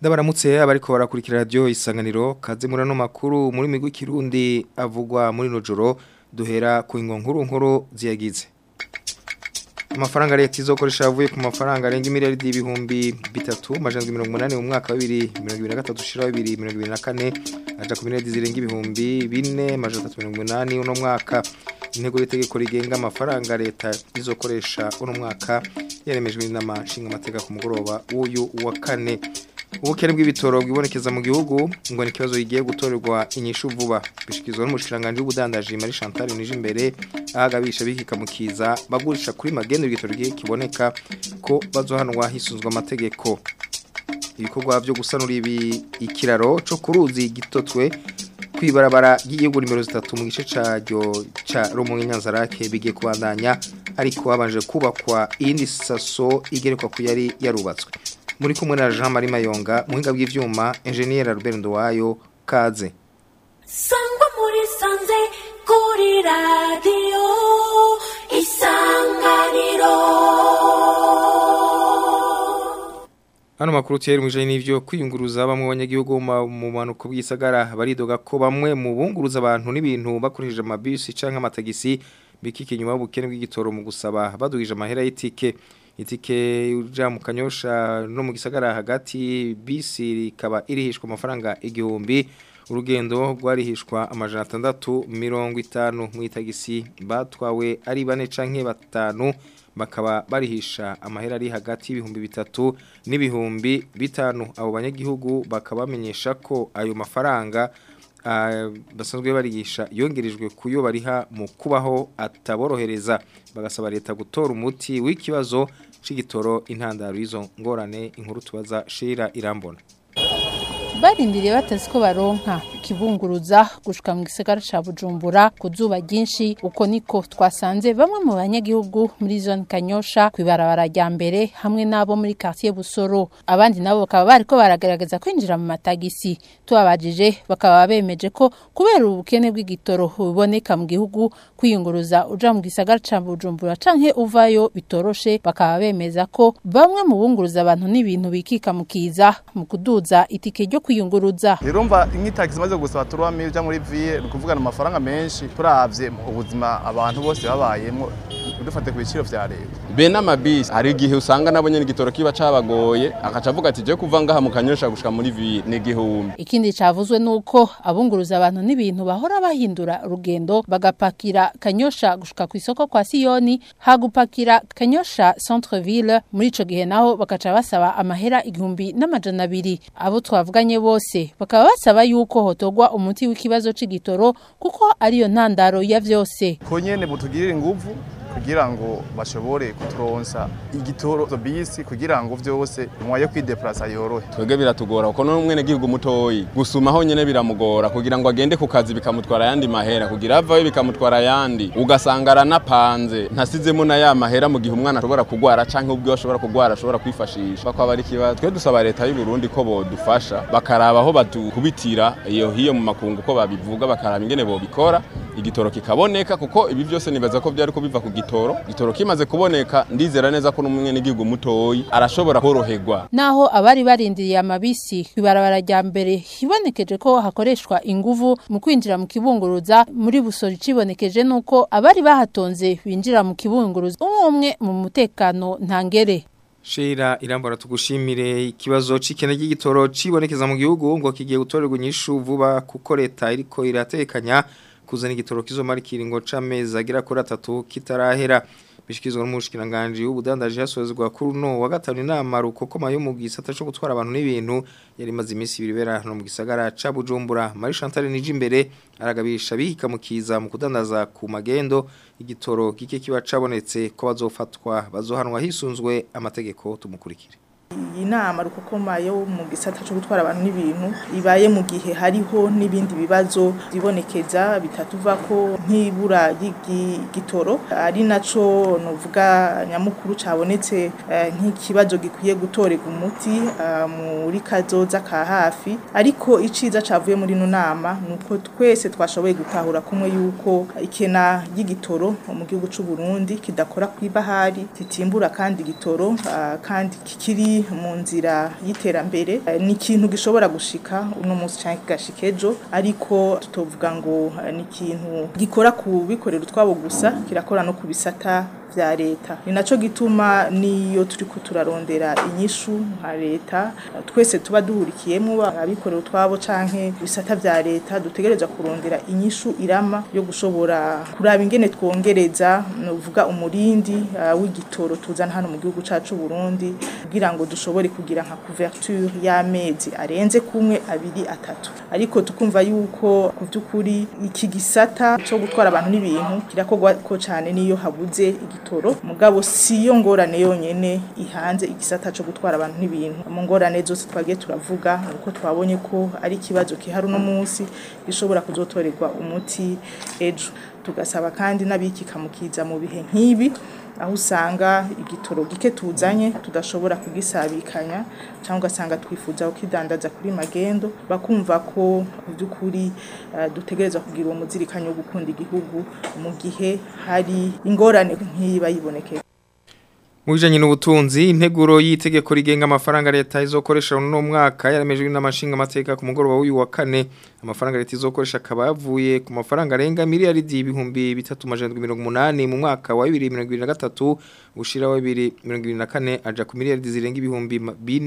Ndabaramutse abariko barakurikira radio Isanganiro kaze murano makuru muri migwi kirundi avugwa muri nojoro duhera ku nkuru ziyagize. Amafaranga leta izokoresha avuye ku mafaranga arenga miliyaridi ibihumbi 3,880 mu mwaka wa 2023-2024 aja ku miliyaridi zirenga ibihumbi 4,380 uno mwaka. Intego y'itegeko rigenga amafaranga leta izokoresha uno mwaka yaremejwe n'inama nshingamateka ku mugoroba w'uyu wa kane. Ubukene bw'ibitoro bwibonekeza mu gihugu ngo ni kibazo yigiye gutorerwa inyishu vuba bishikizwa n'umushikiranganje w'ubudandaji Marie Chantal Nijimbere ahagabisha bikikamukiza bagurisha kuri magendo y'igitoro kiboneka ko bazohanwa hisunzwe amategeko. Ibikorwa byo gusanura ikiraro cyo kuruzi gitotwe kwibarabara ry'igihugu nimero 3 mu gice ca Rumonge Nyanzarake bigiye kubandanya ariko abanje kubakwa indi saso igerekwa ku yari yarubatswe. Muri kumwe na Jean Marie Mayonga muhinga bw'ivyuma engineer Albert Nduwayo kaze. Sangwa muri sanze kuri radio Isanganiro. Hano makuru tiyeri mwijanye n'ivyo kwiyunguruza bamwe abanyagihugu mu manuko bw'isagara baridoga ko bamwe mu bunguruza abantu n'ibintu bakoresheje amabisi canke amatagisi bikike inyuma y'ubukene bw'igitoro mu gusaba badugije amahera y'itike. Itike uja mu Kanyosha no mu gisagara hagati bisi rikaba irihishwa amafaranga 1000 urugendo rwarihishwa amajana 650 mu itagisi batwawe ari 4 canke 5 bakaba barihisha amahera ari hagati y'ibihumbi 3 n'ibihumbi 5 abo banyagihugu bakaba bamenyesha ko ayo mafaranga basanzwe barigisha yongerejwe kuyo bariha mu kubaho ataborohereza bagasaba leta gutora umuti w'ikibazo c'igitoro intandaro izo ngorane inkuru tubaza Shira Irambona. Barindiriye batazi ko baronka kibunguruza gushika mu gisagara ca Bujumbura kuzuba ryinshi uko niko twasanze bamwe mu banyagihugu muri zone Kanyosha kwibarabara rya mbere hamwe nabo muri quartier Busoro abandi nabo bakaba bariko baragaragaza kwinjira mu matagisi tubabajije bakaba bemeje ko kubera ubukene bw'igitoro buboneka mu gihugu kwiyunguruza uja mu gisagara ca Bujumbura canke uvayo bitoroshe bakaba bemeza ko bamwe mu bunguruza abantu n'ibintu bikika mukiza mu kuduza itike ryo kwiyunguruza. Irumva inkitaxi maze gusaba turwamije ja muri vie kuvugana amafaranga menshi turavye ubuzima abantu bose babayemo dufate ku biciro vya leta. Be n'amabisi hari igihe usanga nabonye n'igitoro kiba cabagoye akacavuga ati je kuva ngaha mu Kanyosha gushika muri vie ni gihumbi. Ikindi cavuzwe nuko abunguruza abantu n'ibintu bahora bahindura rugendo bagapakira Kanyosha gushika ku isoko kwa Siyoni hagupakira Kanyosha centre ville muri ico gihe naho bakaca basaba amahera 1200 abo twavuganye bose bakaba basaba yuko hotogwa umuti w'ikibazo c'igitoro kuko ariyo ntandaro ya vyose. Ko nyene butugirira inguvu kugira ngo bashobore kuturonsa igitoro bisi kugira ngo vyose mwaye kwideplaza yorohe. Twege biratugora uko no mwene gihugu mutoyi gusuma ho nyene biramugora kugira ngo agende ku kazi bikamutwara yandi mahera kugira avayo bikamutwara yandi ugasanga aranapanze ntasizemo na ya mahera mu gihe umwana ashobora kugwara canke ubwo ashobora kugwara ashobora kwifashisha bakwa bari kiba twe dusaba leta y'u Burundi ko bodufasha bakaraba aho batukubitira iyo hiyo mu makungu ko babivuga bakaraba ingene bo bikora igitoro kikaboneka kuko ibi byose nibaza ko byari ko biva ku gitoro kimaze kuboneka ndizera neza ko n'umwe n'igihugu mutoyi arashobora koroherwa. Naho abari barindiriye amabisi kwibarabara rya mbere hibonekeje ko hakoreshwa inguvu mu kwinjira mu kibunguruza muri Busoro cibonekeje nuko abari bahatonze binjira mu kibunguruza umwe mu mutekano ntangere. Shira Irambona tugushimire ikibazo c'ikene ry'igitoro cibonekeza mu gihugu ngo kigiye gutorerwa inyishu vuba kuko leta iriko iratekanya kuzana igitoro kizomara ikiringo c'amezi agera kuri 3 kitarahera bishikizwa n'umushikiranganje w'ubudandaji hasozwa kuri no wa gatanu inama rukokoma yo mu gisata cyo gutwara abantu n'ibintu yari maze iminsi biribera no mu gisagara ca Bujumbura. Marie Chantal Nijimbere aragabisha bihikamukiza mu kudandaza ku magendo igitoro kike kiba cabonetse ko bazofatwa bazohanwa hisunzwe amategeko tumukurikire. Inama rukokoma yo mu gisata cyo gutwara abantu n'ibintu ibaye mu gihe hariho n'ibindi bibazo bibonekeza bitatuva ko nk'ibura y'igitoro ari naco novuga nyamukuru cabonetse nk'ikibazo gikwiye gutorega umuti muri kazoza ka hafi ariko iciza cavuye muri no nama nuko twese twashoboye gutahura kumwe yuko ikena y'igitoro mu gihugu c'u Burundi kidakora kwibahari titimbura kandi igitoro kandi kikiri mu nzira y'iterambere ni ikintu gishobora gushika uno munsi canke kigashika ejo ariko tutovuga ngo ni ikintu gikora ku bikorera utwabo gusa kirakora no ku bisata vya leta ni naco gituma niyo turiko turarondera inyishu nka leta twese tuba duhurikiyemo abikorera utwabo canke bisata vya leta dutegereza kurondera inyishu irama yo gushobora kuraba ingene twongereza novuga umurindi w'igitoro tuzana hano mu gihugu cacu Burundi kugira ngo dushobore kugira nka couverture y'amezi arenze kumwe 2-3 ariko tukumva yuko ku byukuri iki gisata cyo gutwara abantu n'ibintu kirakogwa ko cyane niyo habuze igitoro mugabo siyo ngorane yonyene ihanze igisata cyo gutwara abantu n'ibintu mu ngorane zose twagiye turavuga uko twabonye ko ari kibazo kihari no munsi gishobora kuzotorerwa umuti ejo tugasaba kandi n'abikikamukiza mu bihe nk'ibi aho usanga igitoro gike tuzanye tudashobora kugisabikanya cyangwa ugasanga twifuza ukidandaza kuri magendo bakumva ko byukuri dutegereza kugira uwo muzirikanyo wo gukunda igihugu mu gihe hari ingorane nk'iba yibonekeye. Mujanye n'ubutunzi integuro y'itegeko rigenga amafaranga leta izokoresha no mwaka yaramejwe n'amashinga amateka ku mugoroba w'uyu wa kane amafaranga leta izokoresha akaba yavuye ku mafaranga arenga miliyaridi ibihumbi 380 mu mwaka wa 2023 ushira wa 2024 aja ku miliyaridi zirenga ibihumbi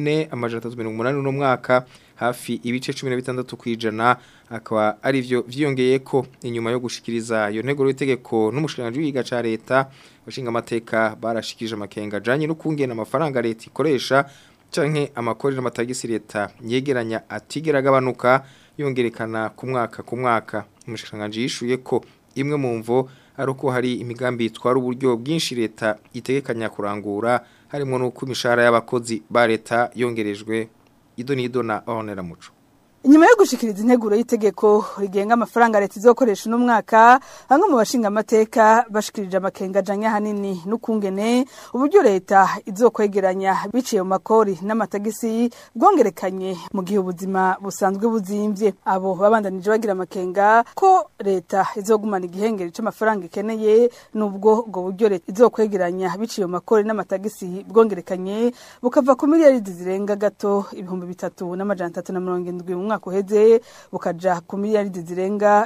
4,380 no mwaka hafi ibice 16 kwijana akaba ari byo vyiyongeye ko inyuma yo gushikiriza iyo nteguro y'itegeko n'umushikiranganje w'iga ca leta bashinga amateka barashikije amakenga ajanye no kungena amafaranga leta ikoresha canke amakorera amatagisi leta yegeranya atigera gabanuka yongerekana ku mwaka umushikiranganje yishuye ko imwe mu mvo ari uko hari imigambi itwara uburyo bwinshi leta itegekanya kurangura harimo n'uko imishahara y'abakozi ba leta yongerejwe idonido na Honera Muco. Inyuma yo gushikiriza integuro y'itegeko rigenga amafaranga leta izokoresha no mwaka bamwe mu bashinga amateka bashikirije amakenga janye hanini n'ukungene uburyo leta izokwegeranya biciye mu makori n'amatagisi bwongerekanye mu gihe ubuzima busanzwe buzimvye abo babandanije bagira amakenga ko leta izogumana igihengeri c'amafaranga ikeneye nubwo ubwo buryo leta izokwegeranya biciye mu makori n'amatagisi bwongerekanye bukava ku miliyaridi zirenga gato 3,370 mwaka uheze bukaja ku miliyaridi zirenga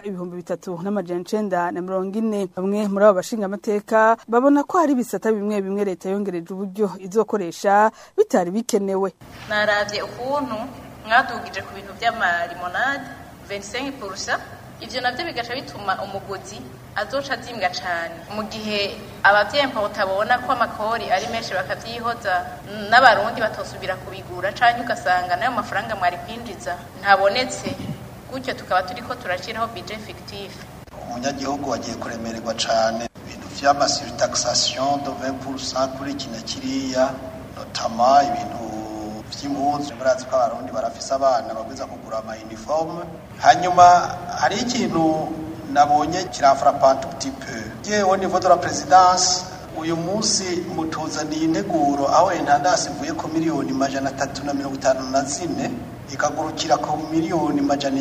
3,940 bamwe muri abo bashinga amateka babona ko hari bisata bimwe bimwe leta yongereje uburyo izokoresha bitari bikenewe. Naravye ukuntu mwadugije ku bintu by'amalimonade 25%, ivyo navyo bigaca bituma umuguzi azoca zimbwa cyane mu gihe abavyempa utabona ko amakori ari menshi bakavyihoza n'abarundi batosubira kubigura canke ugasanga nayo mafaranga mwari kwinjiza ntabonetse gutyo tukaba turiko turashiraho budget fictif. Umunyagihugu wagiye kuremererwa cyane ibintu vy'ama surtaxation de 20% kuri kina kiriya notama ibintu vy'impuzu murazi ko abarundi barafise abana bagwiza kugura ama uniforme hanyuma hari ikintu nabonye kirafrapante petit peu au niveau de la présidence uyu munsi mutuzaniye integuro aho intandasi ivuye ku miliyoni 354 ikagurukira ku miliyoni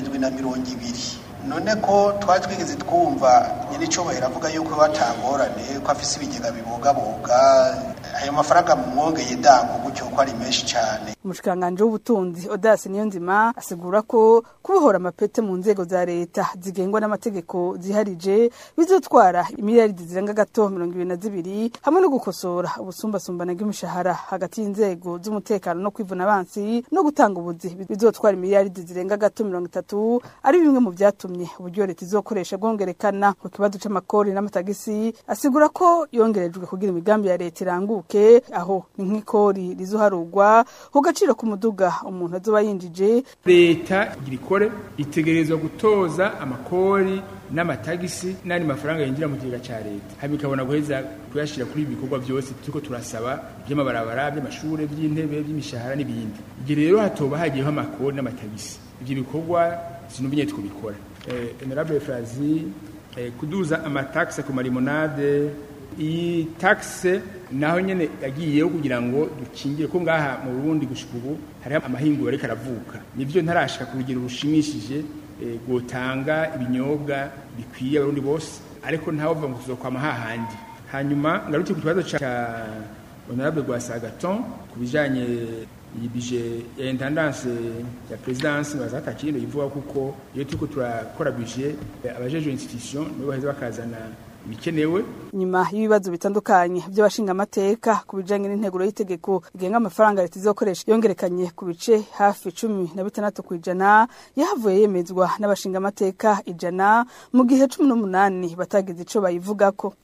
720 none ko twari twigeze twumva nyine icobahera avuga yuko batangorane ko afise ibigega bibogaboga ayo mafaranga mwongeye dango gutyo ko ari menshi cyane. Umushikanganje w'ubutunzi Odas Niyonzima asigura ko kubohora amapete mu nzego za leta zigengwa n'amategeko ziharije bizotwara imiliyaridi zirenga gato 22 hamwe no gukosora ubusumbasumbana bw'imishahara hagati y'inzego z'umutekano no kwivuna abansi no gutanga ubuzi bizotwara imiliyaridi zirenga gato 30 ari bimwe mu byatumye uburyo leta izokoresha bwongerekana ku kibazo c'amakori n'amatagisi asigura ko yongerejwe kugira imigambi ya leta iranguke aho nk'ikori rizoharugwa gaciro ku muduga umuntu azoba yinjije leta girikore itegerezwa gutoza amakori n'amatagisi n'andi mafaranga yinjira mu kigega ca leta habikabona guheza kuyashira kuri ibikorwa byose turiko turasaba by'amabarabara by'amashure by'intebe by'imishahara n'ibindi igihe rero hatoba hagiyeho amakori n'amatagisi ibyo bikorwa sinubinye twubikora honorable Frazi kuduza amataxe ku marimonade iyi taxe naho nyene yagiyeho kugira ngo dukingire ko ngaha mu Burundi gushika ubu hari amahingo ariko aravuka nivyo ntarashika kugira urushimishije gutanga ibinyobwa bikwiye abarundi bose ariko ntaho bava kuzokwa mahahandi hanyuma ngaruti ku kibazo ca honorable Gwasagaton kubijanye iyi budget ya intendance ya présidence bazata kintu ivuga kuko iyo turiko turakora budget abajeje institution nibo baheza bakazana bikenewe. Nyuma y'ibibazo bitandukanye by'abashinga amateka ku bijanye n'integuro y'itegeko igenga amafaranga leta izokoresha yongerekanye ku bice hafi 16% yahavuye yemezwa n'abashinga amateka 100 mu gihe 18 batagize ico bayivugako.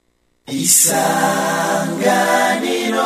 Isanganiro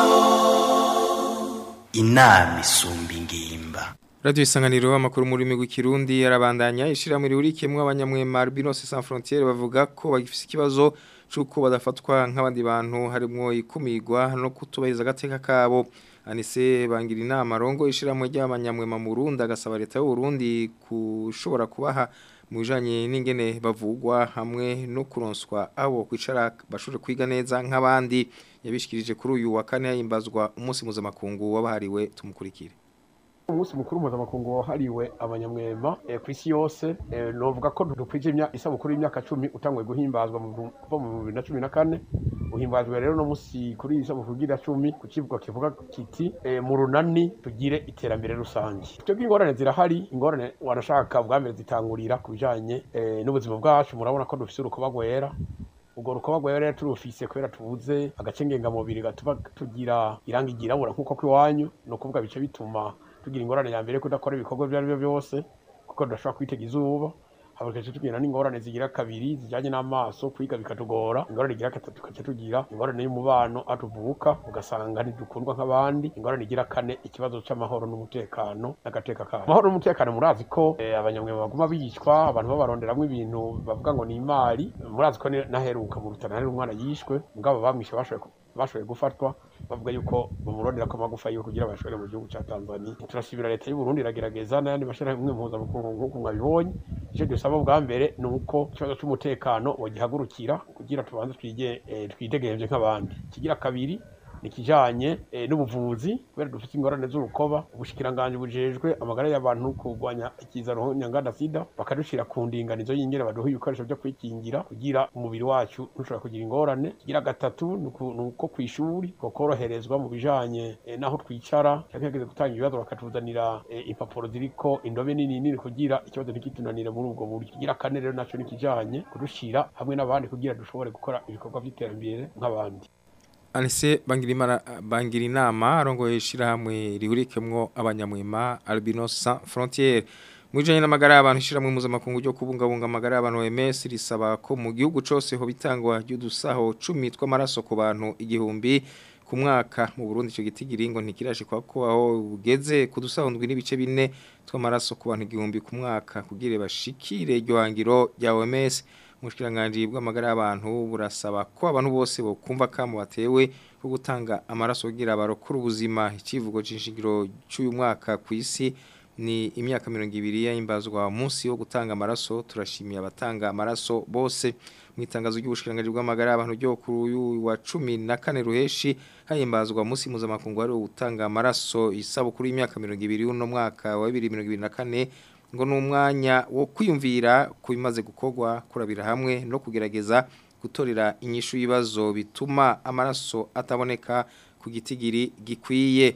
inama isumba ingimba. Radio Isanganiro amakuru muri migwi Kirundi yarabandanya ishiramwe rihurikiyemwe abanyamwema Albinos Sans Frontières bavuga ko bagifise ikibazo cuko badafatwa nk'abandi bantu harimwo ikumigwa no kutubahiriza agateka kabo. Anise bangira inama rongo ishiramwe ry'abanyamwema mu Burundi agasaba leta y'u Burundi kushobora kubaha mu bijanye n'ingene bavugwa hamwe no kuronswa abo kwicara bashobore kwiga neza nk'abandi. Yabishikirije kuri uyu wa kane himbazwa umunsi mpuzamakungu wabahariwe. Tumukurikire. Umunsi mukuru mpuzamakungu wahariwe abanyamwema ku isi yose novuga ko dukwije isabukuru y'imyaka 10 utangwe guhimbazwa kuva mu 2014 uhimbazwe rero no munsi kuri isabukuru y'ira 10 ku kivugo kivuga kiti mu runani tugire iterambere rusange. Twebwe ingorane zirahari, ingorane wanashaka bwambere zitangurira kubijanye n'ubuzima bwacu. Murabona ko dufise urukoba gwera, ubwo rukoba gwera rero turufise kubera tubuze agacengenga mubiri gatuba tugira irangi girabura nkuko kwiwanyu, no kuvuga bice bituma tugira ingorane ya mbere kudakora ibikorwa byari byo byose kuko ndashaka kwitega izuba. Habagaje tugira n'ingorane zigira kabiri zijanye n'amaso kwiga bikatugora. Ingorane igira gatatu kace tugira ingorane y'umubano atuvuka ugasanga ntidukundwa nk'abandi. Ingorane igira kane ikibazo c'amahoro n'umutekano n'agateka ka amahoro n'umutekano. Murazi ko abanyamwema baguma biyicwa, abantu babaronderamwe ibintu bavuga ngo ni imari. Murazi ko naheruka mu Rutana hari umwana yishwe mugabo bamwishe bashoboye gufatwa bavuga yuko bamurondera ko amagufa yiwe kugira bashobore mu gihugu ca Tanzania. Turashibira leta y'u Burundi iragerageza n'ayandi mashirahamwe mpuzamakungu nk'uko mwabibonye. Ico dusaba bwa mbere nuko ikibazo c'umutekano wogihagurukira kugira tubanze twidegemvye nk'abandi. Kigira kabiri nikijanye n'ubuvuzi kubera dufite ingorane z'urukoba. Ubushikiranganje bujejwe amagara y'abantu kugwanya ikizaro nyanganda sida bakadushira ku ndinganizo y'ingene baduha ibikoresho byo kwikingira kugira umubiri wacu ntushobora kugira ingorane. Kigira gatatu nuko kwishuri kokoroherezwa mu bijanye naho twicara cyangwa gutanga ibibazo bakatuzanira impapuro ziriko indobe nini kugira ikibazo ntikitunanire muri ubwo buryo. Kigira kane rero naco nikijanye kudushira hamwe n'abandi kugira dushobore gukora ibikorwa by'iterambere nk'abandi. Anise bangira inama arongoye ishirahamwe rihurikemwo abanyamwema Albinos Sans Frontières. Mwijanye n'amagara y'abantu ishirahamwe mpuzamakungu ryo kubungabunga amagara y'abantu OMS risaba ko mu gihugu cose ho bitangwa ry'udusaho 10 tw'amaraso ku bantu 1000 ku mwaka. Mu Burundi ico gitigiringo ntikirashikwa ko aho ugeze ku dusaho 4 tw'amaraso ku bantu 1000 ku mwaka kugira bashikire iryo hangiro rya OMS. Mushikiranganje bw'amagara y'abantu burasaba ko abantu bose bo kumva kamo batewe ko gutanga amaraso kugira barokora ubuzima. Ikivugo c'inshingiro cy'uyu mwaka ku isi ni imyaka 20 yahimbazwa umunsi wo gutanga amaraso. Turashimiye abatanga amaraso bose. Mu itangazo ry'ubushikiranganje bw'amagara y'abantu ryo kuri uyu wa 14 ruheshi hahimbazwa umunsi mpuzamakungu wari gutanga amaraso isabukuru y'imyaka 20 uno mwaka wa 2024 ngo n'umwanya wo kwiyumvira kubimaze gukorwa, kurabira hamwe no kugerageza gutorera inyishu y'ibibazo bituma amaraso ataboneka ku gitigiri gikwiye.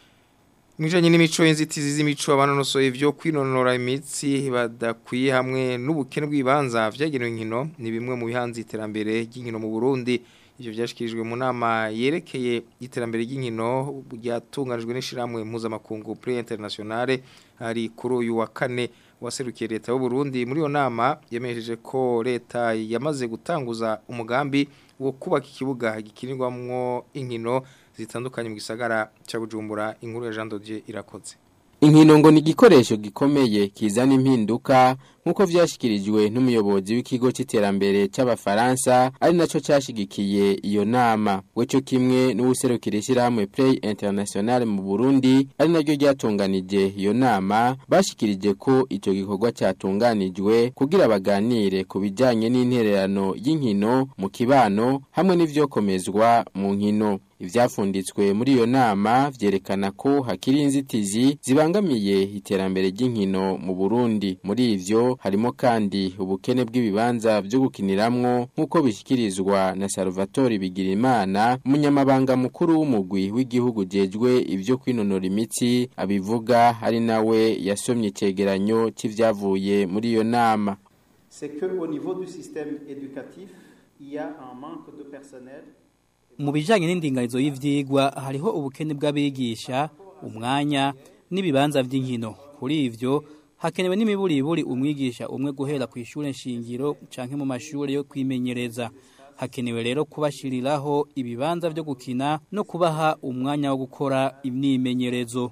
Mwijanye n'imico y'inzitizi z'imico abanonosoye ivyo kwinonora imitsi badakwiye hamwe n'ubukene bw'ibanza vyagenewe inkino ni bimwe mu bihanze iterambere ry'inkino mu Burundi. Ivyo vyashikirijwe mu nama yerekeye iterambere ry'inkino ryatunganijwe n'ishiramwe mpuzamakungu Prix Internationale ari kuri uyu wa kane. Waserukiye leta y'u Burundi muri yo nama yemejeje ko leta yamaze gutanguza umugambi wo kubaka ikibuga gikinirwamwo inkino zitandukanye mu gisagara ca Bujumbura. Inkuru ya Jean Dodier irakoze. Inkino ngo ni igikoresho gikomeye kizana impinduka nkuko vyashikirijwe n'umuyobozi w'ikigo c'iterambere c'abafaransa ari naco cashigikiye iyo nama. Weco kimwe n'ubuserukira ishirahamwe Prix Internationale mu Burundi ari naryo ryatunganije iyo nama bashikirije ko ico gikorwa cyatunganijwe kugira baganire ku bijanye n'intererano y'inkino mu kibano hamwe n'ivyokomezwa mu nkino. Ivyafunditswe muri iyo nama vyerekana ko hakiri inzitizi zibangamiye iterambere ry'inkino mu Burundi. Muri ivyo harimo kandi ubukene bw'ibibanza byo gukiniramwo nk'uko bishikirizwa na Salvatore Bigirimana, umunyamabanga mukuru w'umugwi w'igihugu jejwe ivyo kwinonora imitsi, abivuga ari nawe yasomye icegeranyo c'ivyavuye muri iyo nama. C'est que au niveau du système éducatif, il y a un manque de personnel. Mu bijanye n'indinganizo y'ivyigwa hariho ubukene bw'abigisha, umwanya n'ibibanza vy'inkino. Kuri ivyo hakenewe n'imiburiburi umwigisha umwe guhera ku ishure nshingiro canke mu mashuri yo kwimenyereza. Hakenewe rero kubashiriraho ibibanza vyo gukina no kubaha umwanya wo gukora imyimenyerezo.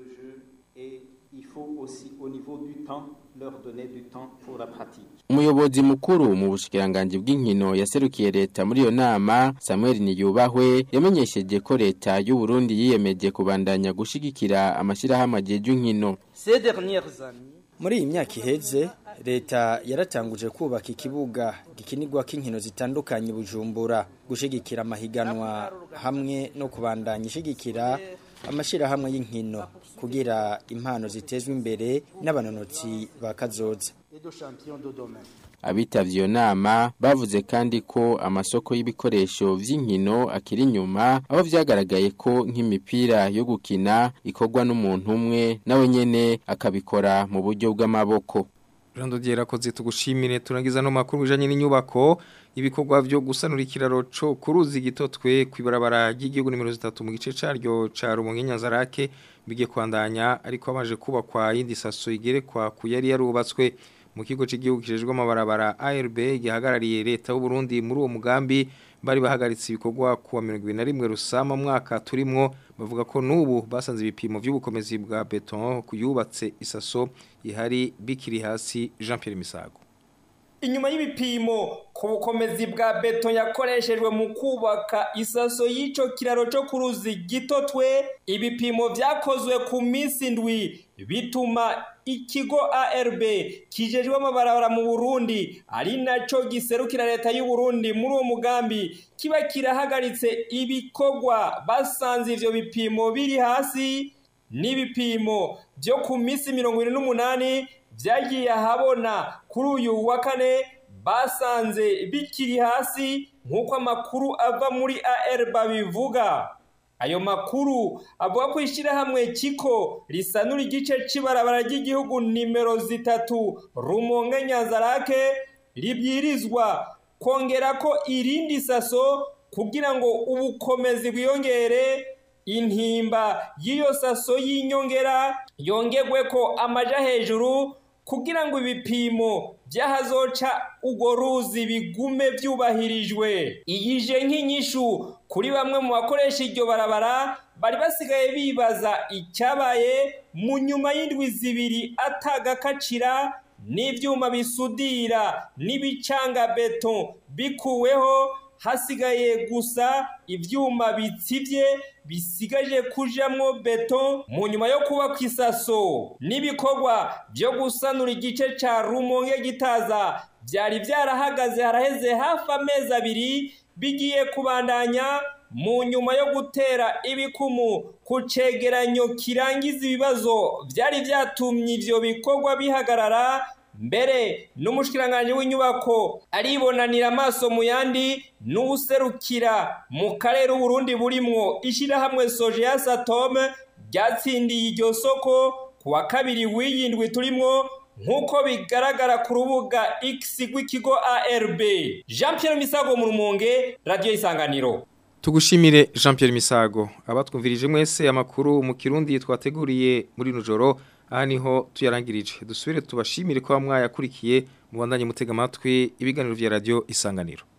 Il faut aussi au niveau du temps leur donner du temps pour la pratique. Umuyobozi mukuru mu bushikiranganje bw'inkino yaserukiye leta muri iyo nama, Samuel Niyubahwe, yamenyesheje ko leta y'u Burundi yiyemeje kubandanya gushigikira amashirahamwe ajejwe inkino. Muri iyi myaka iheze leta yaratanguje kubaka ikibuga gikinirwa k'inkino zitandukanye Bujumbura, gushigikira amahiganwa hamwe no kubandanya ishigikira amashirahamwe y'inkino kugira impano zitezwe imbere n'abanonotsi bakazoza. Abitavye iyo nama bavuze kandi ko amasoko y'ibikoresho vy'inkino akiri inyuma, aho vyagaragaye ko nk'imipira yo gukina ikorwa n'umuntu umwe nawe nyene akabikora mu buryo bw'amaboko. Rando diera koze tugushimire turangiza no makuru bijanye n'inyubako ibikorwa byo gusanura ikiraro co kuruzi gitotwe kwibarabara ry'igihugu nimero 3 mu gice caryo ca Rumonge Nyanzarake bige kwandanya ariko amaje kubakwa yindi saso igerekwa kuyari yarubatswe mu kigo cy'igihugu kijejwe amabarabara ARB gihagarariye leta y'u Burundi muri uwo mugambi bari bahagaritse ibikorwa kuwa 2021 rusama mwaka turimwo bavuga ko nubu basanze ibipimo by'ubukomezi bwa beton kuyubatse isaso ihari bikiri hasi. Jean Pierre Misago. Inyuma y'ibipimo ku bukomezi bwa beton yakoreshejwe mu kubaka isaso y'ico kiraro cyo kuruzi gitotwe, ibipimo vyakozwe ku minsi ndwi bituma ikigo ARB kijejwe amabarabara mu Burundi ari naco giserukira leta y'u Burundi muri uwo mugambi kiba kirahagaritse ibikorwa basanze ivyo bipimo biri hasi n'ibipimo byo ku minsi 28 vyagiye habona kuri uyu wa kane basanze bikiri hasi nk'uko amakuru ava muri ARB bivuga. Ayo makuru avuga ko ishirahamwe kiko risanura igice c'ibarabara ry'igihugu nimero 3 Rumonge Nyanzarake ribyirizwa kongera ko irindi saso kugira ngo ubukomezi bwiyongere. Intimba y'iyo saso y'inyongera yongegwe ko amaja hejuru kugira ngo ibipimo byahazoca ugo ruzi bigume byubahirijwe. Iyije nk'inyishu kuri bamwe mu bakoresha iryo barabara bari basigaye bibaza icyabaye mu nyuma y'indwi zibiri atagakacira n'ivyuma bisudira n'ibicanga beton bikuweho, hasigaye gusa ivyuma bitsivye bisigaje kujamwo beton mu nyuma yo kuba kwisaso. Nibikorwa byo gusanura igice ca Rumonge Gitaza byari byarahagaze haraheze hafi amezi abiri bigiye kubandanya mu nyuma yo gutera ibikumu ku cegeranyo kirangiza ibibazo byari byatumye ivyo bikorwa bihagarara. Mbere n'umushikiranganje w'inyubako aribonanira amaso mu yandi n'ubuserukira mu karere Burundi burimwo ishirahamwe Sojeas Atome ryatsindiye iryo soko kuwa kabiri w'iyindwi turimwo nk'uko bigaragara ku rubuga X rw'ikigo ARB. Jean Pierre Misago mu Rumonge, Radio Isanganiro. Tugushimire Jean Pierre Misago. Abatwumvirije mwese amakuru mu Kirundi twateguriye muri nujoro. Aha niho tuyarangirije. Dusubire tubashimire ko mwayakurikiye mubandanye mutega amatwi ibiganiro vya Radio Isanganiro.